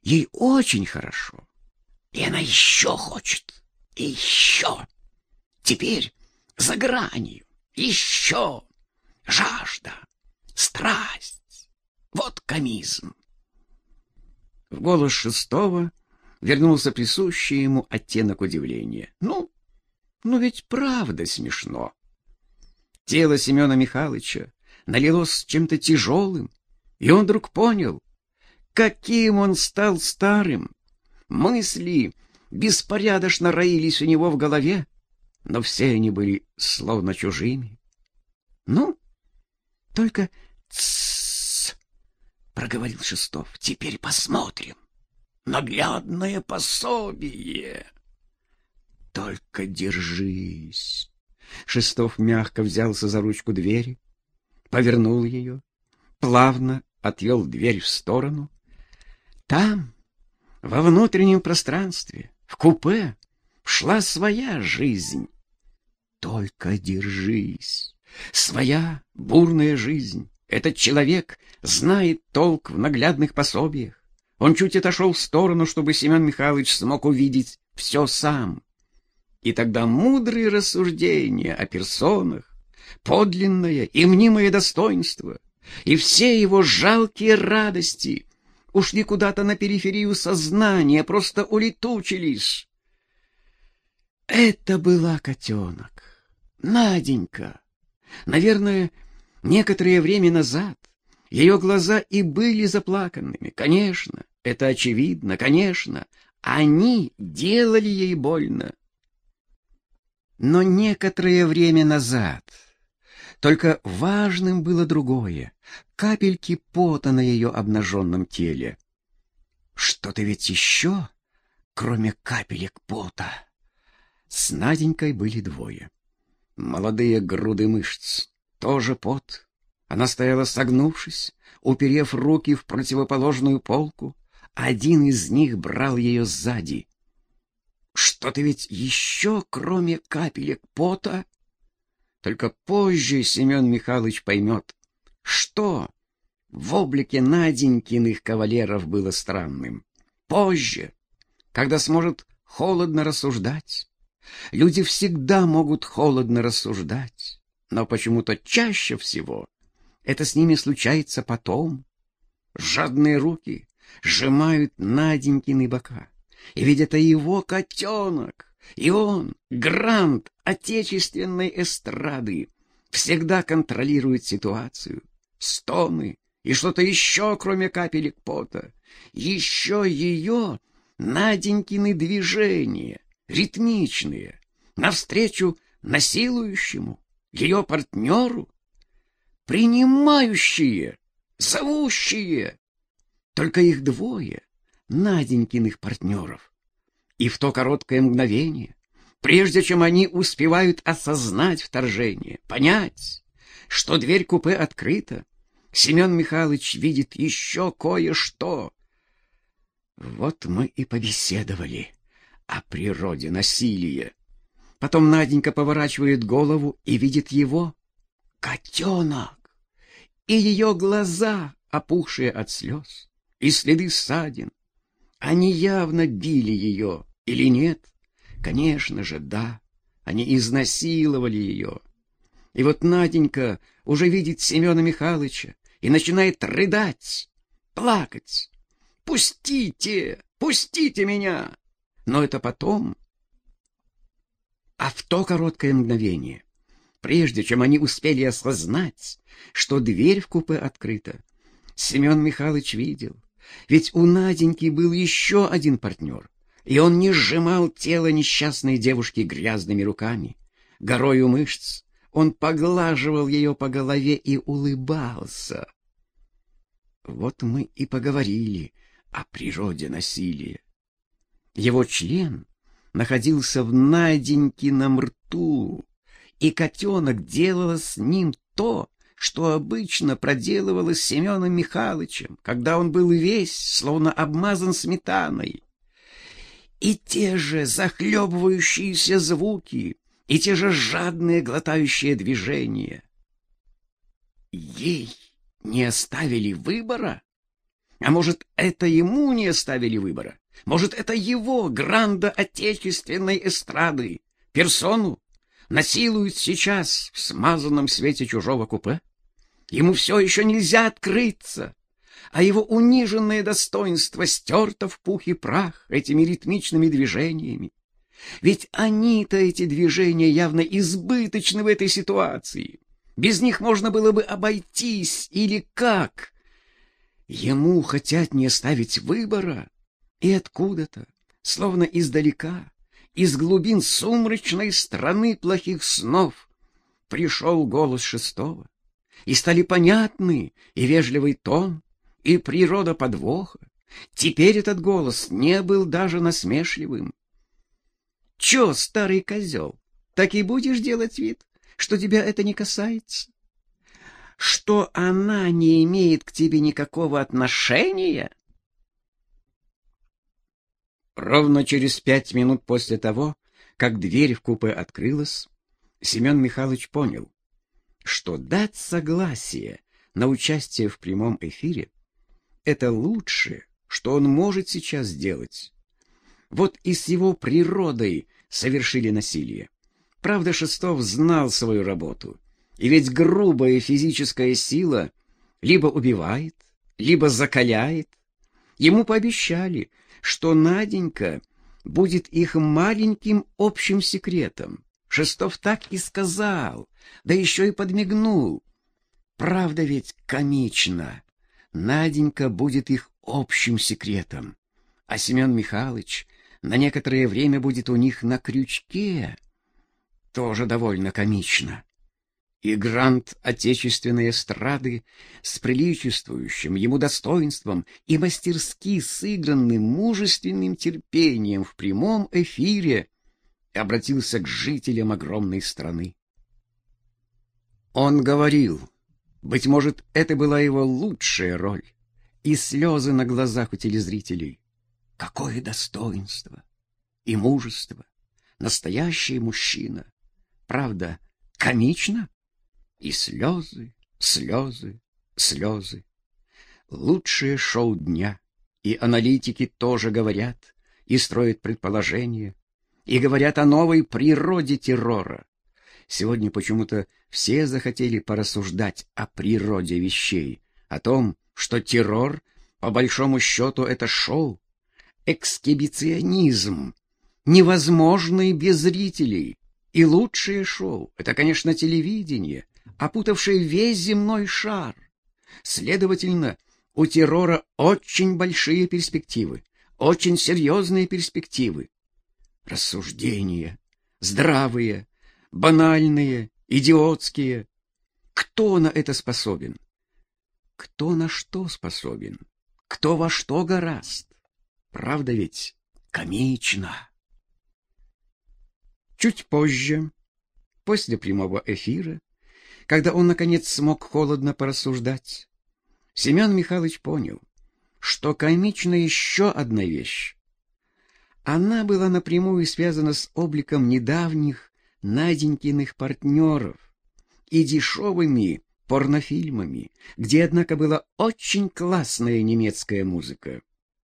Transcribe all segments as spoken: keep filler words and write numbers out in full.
Ей очень хорошо. И она еще хочет. И еще. Теперь за гранью. Еще. Жажда. Страсть. Вот комизм. В голос шестого вернулся присущий ему оттенок удивления. Ну, ну ведь правда смешно. Тело Семена Михайловича налилось чем-то тяжелым, и он вдруг понял, каким он стал старым. Мысли беспорядочно роились у него в голове, но все они были словно чужими. Ну, только «тссс», — проговорил Шестов, — «теперь посмотрим. Наглядное пособие». «Только держись». Шестов мягко взялся за ручку двери, повернул ее, плавно отвел дверь в сторону. Там, во внутреннем пространстве, в купе, шла своя жизнь. Только держись. Своя бурная жизнь. Этот человек знает толк в наглядных пособиях. Он чуть отошел в сторону, чтобы Семен Михайлович смог увидеть все сам. И тогда мудрые рассуждения о персонах, подлинное и мнимое достоинство, и все его жалкие радости ушли куда-то на периферию сознания, просто улетучились. Это была котенок, Наденька. Наверное, некоторое время назад ее глаза и были заплаканными. Конечно, это очевидно, конечно, они делали ей больно. Но некоторое время назад только важным было другое — капельки пота на ее обнаженном теле. Что-то ведь еще, кроме капелек пота. С Наденькой были двое. Молодые груды мышц, тоже пот. Она стояла согнувшись, уперев руки в противоположную полку. Один из них брал ее сзади. Что-то ведь еще, кроме капелек пота. Только позже Семен Михайлович поймет, что в облике Наденькиных кавалеров было странным. Позже, когда сможет холодно рассуждать. Люди всегда могут холодно рассуждать, но почему-то чаще всего это с ними случается потом. Жадные руки сжимают Наденькины бока. И ведь это его котенок, и он, грант отечественной эстрады, всегда контролирует ситуацию. Стоны и что-то еще, кроме капелек пота. Еще ее Наденькины движения, ритмичные, навстречу насилующему, ее партнеру, принимающие, зовущие. Только их двое, Наденькиных партнеров. И в то короткое мгновение, прежде чем они успевают осознать вторжение, понять, что дверь купе открыта, Семен Михайлович видит еще кое-что. Вот мы и побеседовали о природе насилия. Потом Наденька поворачивает голову и видит его, котенок, и ее глаза, опухшие от слез, и следы ссадин. Они явно били ее, или нет? Конечно же, да. Они изнасиловали ее. И вот Наденька уже видит Семена Михайловича и начинает рыдать, плакать. «Пустите! Пустите меня!» Но это потом. А в то короткое мгновение, прежде чем они успели осознать, что дверь в купе открыта, Семен Михайлович видел. Ведь у Наденьки был еще один партнер, и он не сжимал тело несчастной девушки грязными руками. Горою мышц он поглаживал ее по голове и улыбался. Вот мы и поговорили о природе насилия. Его член находился в Наденькином рту, и котенок делала с ним то, что обычно проделывалось с Семеном Михайловичем, когда он был весь, словно обмазан сметаной. И те же захлебывающиеся звуки, и те же жадные глотающие движения. Ей не оставили выбора. А может, это ему не оставили выбора? Может, это его, гранда отечественной эстрады, персону насилуют сейчас в смазанном свете чужого купе? Ему все еще нельзя открыться, а его униженное достоинство стерто в пух и прах этими ритмичными движениями. Ведь они-то, эти движения, явно избыточны в этой ситуации. Без них можно было бы обойтись, или как? Ему хотят не оставить выбора, и откуда-то, словно издалека, из глубин сумрачной страны плохих снов, пришел голос шестого, и стали понятны и вежливый тон, и природа подвоха. Теперь этот голос не был даже насмешливым. «Чё, старый козел, так и будешь делать вид, что тебя это не касается? Что она не имеет к тебе никакого отношения?» Ровно через пять минут после того, как дверь в купе открылась, Семен Михайлович понял, что дать согласие на участие в прямом эфире — это лучшее, что он может сейчас сделать. Вот и с его природой совершили насилие. Правда, Шестов знал свою работу, и ведь грубая физическая сила либо убивает, либо закаляет. Ему пообещали, что Наденька будет их маленьким общим секретом. Шестов так и сказал, да еще и подмигнул. Правда ведь комично. Наденька будет их общим секретом, а Семен Михайлович на некоторое время будет у них на крючке. Тоже довольно комично. И грант отечественной эстрады с приличествующим ему достоинством и мастерски сыгранным мужественным терпением в прямом эфире обратился к жителям огромной страны. Он говорил, быть может, это была его лучшая роль, и слезы на глазах у телезрителей. Какое достоинство и мужество! Настоящий мужчина! Правда, комично? И слезы, слезы, слезы. Лучшее шоу дня, и аналитики тоже говорят, и строят предположения, и говорят о новой природе террора. Сегодня почему-то все захотели порассуждать о природе вещей, о том, что террор, по большому счету, это шоу, эксгибиционизм, невозможный без зрителей. И лучшее шоу — это, конечно, телевидение, опутавшее весь земной шар. Следовательно, у террора очень большие перспективы, очень серьезные перспективы. Рассуждения, здравые, банальные, идиотские. Кто на это способен? Кто на что способен? Кто во что гораст? Правда ведь комично. Чуть позже, после прямого эфира, когда он, наконец, смог холодно порассуждать, Семен Михайлович понял, что комична еще одна вещь. Она была напрямую связана с обликом недавних Наденькиных партнеров и дешевыми порнофильмами, где, однако, была очень классная немецкая музыка.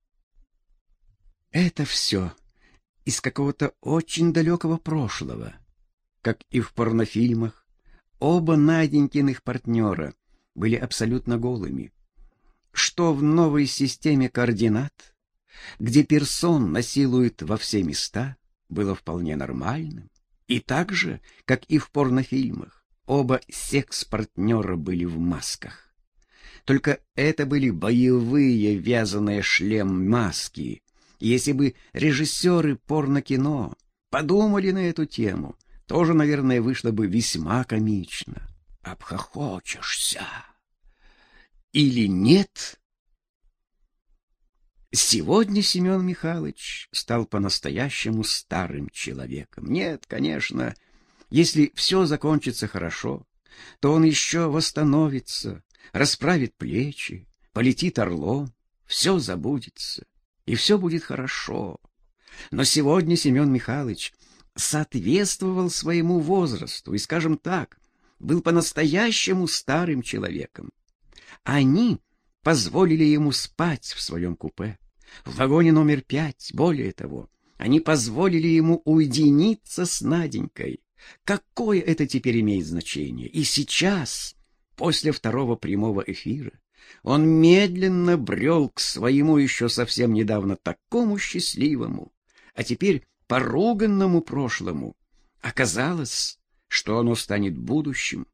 Это все из какого-то очень далекого прошлого. Как и в порнофильмах, оба Наденькиных партнера были абсолютно голыми. Что в новой системе координат, где персон насилуют во все места, было вполне нормальным. И так же, как и в порнофильмах, оба секс-партнера были в масках. Только это были боевые вязаные шлем-маски. Если бы режиссеры порнокино подумали на эту тему, тоже, наверное, вышло бы весьма комично. Обхохочешься. Или нет? Сегодня Семен Михайлович стал по-настоящему старым человеком. Нет, конечно, если все закончится хорошо, то он еще восстановится, расправит плечи, полетит орлом, все забудется, и все будет хорошо. Но сегодня Семен Михайлович соответствовал своему возрасту и, скажем так, был по-настоящему старым человеком. Они позволили ему спать в своем купе, в вагоне номер пять. Более того, они позволили ему уединиться с Наденькой. Какое это теперь имеет значение? И сейчас, после второго прямого эфира, он медленно брел к своему еще совсем недавно такому счастливому, а теперь поруганному прошлому. Оказалось, что оно станет будущим.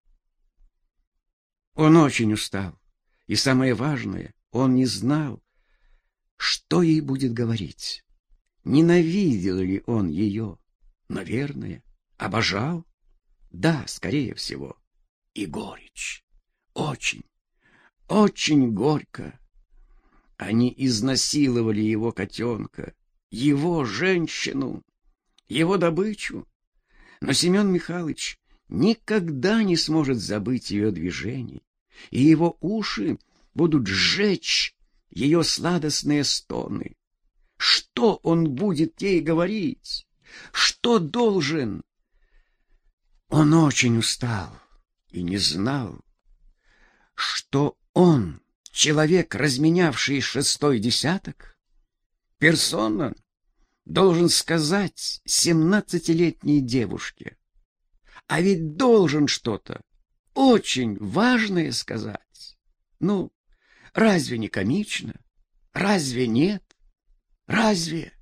Он очень устал, и самое важное, он не знал, что ей будет говорить. Ненавидел ли он ее? Наверное. Обожал? Да, скорее всего. И горечь. Очень, очень горько. Они изнасиловали его котенка, его женщину, его добычу. Но Семен Михайлович никогда не сможет забыть ее движений, и его уши будут сжечь ее сладостные стоны. Что он будет ей говорить? Что должен? Он очень устал и не знал, что он, человек, разменявший шестой десяток, персона, должен сказать семнадцатилетней девушке. А ведь должен что-то очень важное сказать. Ну, разве не комично? Разве нет? Разве?